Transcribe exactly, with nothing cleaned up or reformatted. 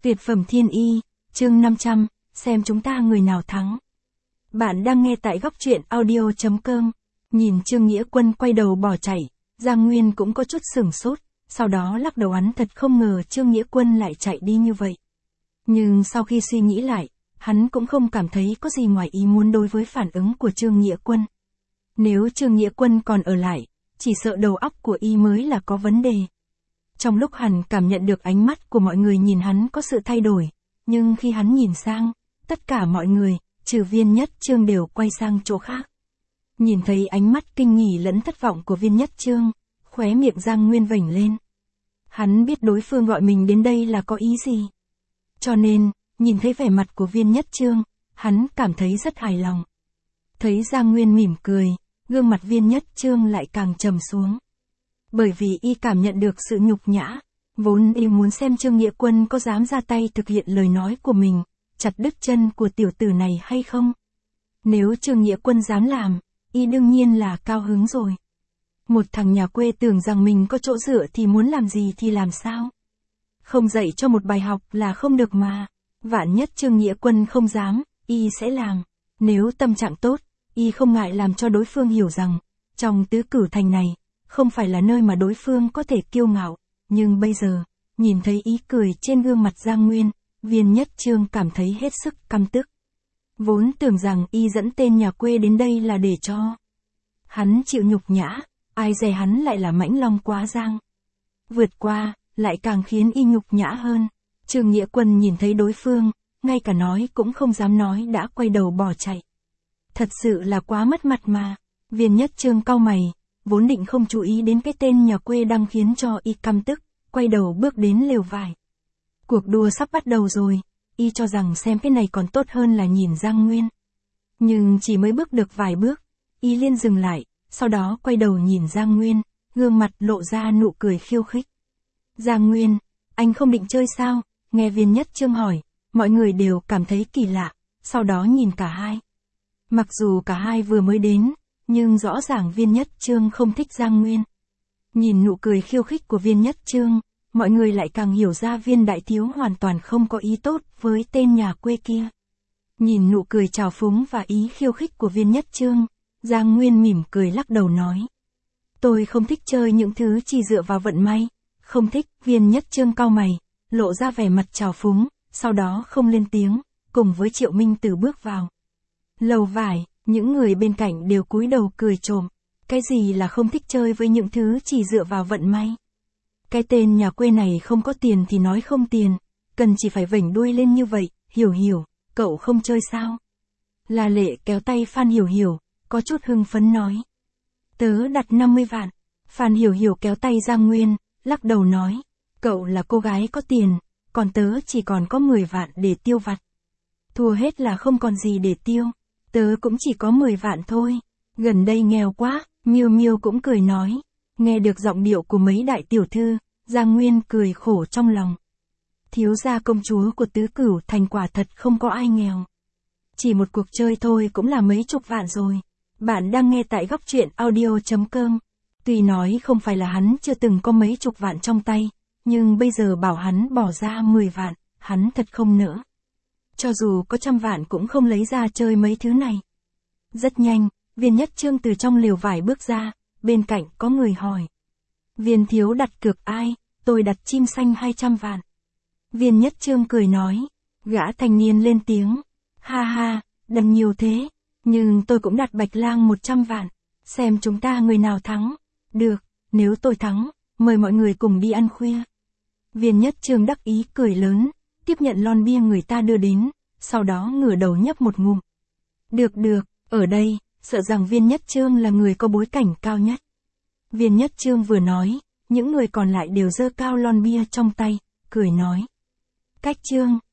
Tuyệt phẩm thiên y, chương năm trăm, xem chúng ta người nào thắng. Bạn đang nghe tại góc truyện audio.com. Nhìn Trương Nghĩa Quân quay đầu bỏ chạy, Giang Nguyên cũng có chút sửng sốt, sau đó lắc đầu, hắn thật không ngờ Trương Nghĩa Quân lại chạy đi như vậy. Nhưng sau khi suy nghĩ lại, hắn cũng không cảm thấy có gì ngoài ý muốn đối với phản ứng của Trương Nghĩa Quân. Nếu Trương Nghĩa Quân còn ở lại, chỉ sợ đầu óc của y mới là có vấn đề. Trong lúc hắn cảm nhận được ánh mắt của mọi người nhìn hắn có sự thay đổi, nhưng khi hắn nhìn sang, tất cả mọi người, trừ Viên Nhất Trương đều quay sang chỗ khác. Nhìn thấy ánh mắt kinh nghỉ lẫn thất vọng của Viên Nhất Trương, khóe miệng Giang Nguyên vểnh lên. Hắn biết đối phương gọi mình đến đây là có ý gì. Cho nên, nhìn thấy vẻ mặt của Viên Nhất Trương, hắn cảm thấy rất hài lòng. Thấy Giang Nguyên mỉm cười, gương mặt Viên Nhất Trương lại càng trầm xuống. Bởi vì y cảm nhận được sự nhục nhã, vốn y muốn xem Trương Nghĩa Quân có dám ra tay thực hiện lời nói của mình, chặt đứt chân của tiểu tử này hay không. Nếu Trương Nghĩa Quân dám làm, y đương nhiên là cao hứng rồi. Một thằng nhà quê tưởng rằng mình có chỗ dựa thì muốn làm gì thì làm sao. Không dạy cho một bài học là không được mà. Vạn nhất Trương Nghĩa Quân không dám, y sẽ làm. Nếu tâm trạng tốt, y không ngại làm cho đối phương hiểu rằng, trong tứ cửu thành này, không phải là nơi mà đối phương có thể kiêu ngạo. Nhưng bây giờ, nhìn thấy ý cười trên gương mặt Giang Nguyên, Viên Nhất Trương cảm thấy hết sức căm tức. Vốn tưởng rằng y dẫn tên nhà quê đến đây là để cho hắn chịu nhục nhã, ai dè hắn lại là mãnh long quá giang. Vượt qua, lại càng khiến y nhục nhã hơn. Trương Nghĩa Quân nhìn thấy đối phương, ngay cả nói cũng không dám nói đã quay đầu bỏ chạy. Thật sự là quá mất mặt mà. Viên Nhất Trương cau mày, vốn định không chú ý đến cái tên nhà quê đang khiến cho y căm tức, quay đầu bước đến lều vải. Cuộc đua sắp bắt đầu rồi, y cho rằng xem cái này còn tốt hơn là nhìn Giang Nguyên. Nhưng chỉ mới bước được vài bước, y liền dừng lại, sau đó quay đầu nhìn Giang Nguyên, gương mặt lộ ra nụ cười khiêu khích. Giang Nguyên, anh không định chơi sao? Nghe Viên Nhất Trương hỏi, mọi người đều cảm thấy kỳ lạ, sau đó nhìn cả hai. Mặc dù cả hai vừa mới đến, nhưng rõ ràng Viên Nhất Trương không thích Giang Nguyên. Nhìn nụ cười khiêu khích của Viên Nhất Trương, mọi người lại càng hiểu ra Viên đại thiếu hoàn toàn không có ý tốt với tên nhà quê kia. Nhìn nụ cười trào phúng và ý khiêu khích của Viên Nhất Trương, Giang Nguyên mỉm cười lắc đầu nói. Tôi không thích chơi những thứ chỉ dựa vào vận may, không thích. Viên Nhất Trương cau mày, lộ ra vẻ mặt trào phúng, sau đó không lên tiếng, cùng với Triệu Minh Tử bước vào lầu vải. Những người bên cạnh đều cúi đầu cười trộm. Cái gì là không thích chơi với những thứ chỉ dựa vào vận may? Cái tên nhà quê này không có tiền thì nói không tiền, cần chỉ phải vểnh đuôi lên như vậy. Hiểu Hiểu, cậu không chơi sao? La Lệ kéo tay Phan Hiểu Hiểu, có chút hưng phấn nói. Tớ đặt năm mươi vạn. Phan Hiểu Hiểu kéo tay Giang Nguyên, lắc đầu nói. Cậu là cô gái có tiền, còn tớ chỉ còn có mười vạn để tiêu vặt. Thua hết là không còn gì để tiêu. Tớ cũng chỉ có mười vạn thôi. Gần đây nghèo quá. Miêu Miêu cũng cười nói. Nghe được giọng điệu của mấy đại tiểu thư, Giang Nguyên cười khổ trong lòng. Thiếu gia công chúa của tứ cửu thành quả thật không có ai nghèo. Chỉ một cuộc chơi thôi cũng là mấy chục vạn rồi. Bạn đang nghe tại góc truyện audio.com. Tuy nói không phải là hắn chưa từng có mấy chục vạn trong tay, nhưng bây giờ bảo hắn bỏ ra mười vạn, hắn thật không nỡ. Cho dù có trăm vạn cũng không lấy ra chơi mấy thứ này. Rất nhanh, Viên Nhất Trương từ trong lều vải bước ra, bên cạnh có người hỏi. Viên thiếu đặt cược ai? Tôi đặt chim xanh hai trăm vạn. Viên Nhất Trương cười nói. Gã thanh niên lên tiếng. Ha ha, đặt nhiều thế. Nhưng tôi cũng đặt bạch lang một trăm vạn. Xem chúng ta người nào thắng. Được, nếu tôi thắng, mời mọi người cùng đi ăn khuya. Viên Nhất Trương đắc ý cười lớn, tiếp nhận lon bia người ta đưa đến, sau đó ngửa đầu nhấp một ngụm. Được được, ở đây, sợ rằng Viên Nhất Trương là người có bối cảnh cao nhất. Viên Nhất Trương vừa nói, những người còn lại đều giơ cao lon bia trong tay, cười nói. Cách Trương,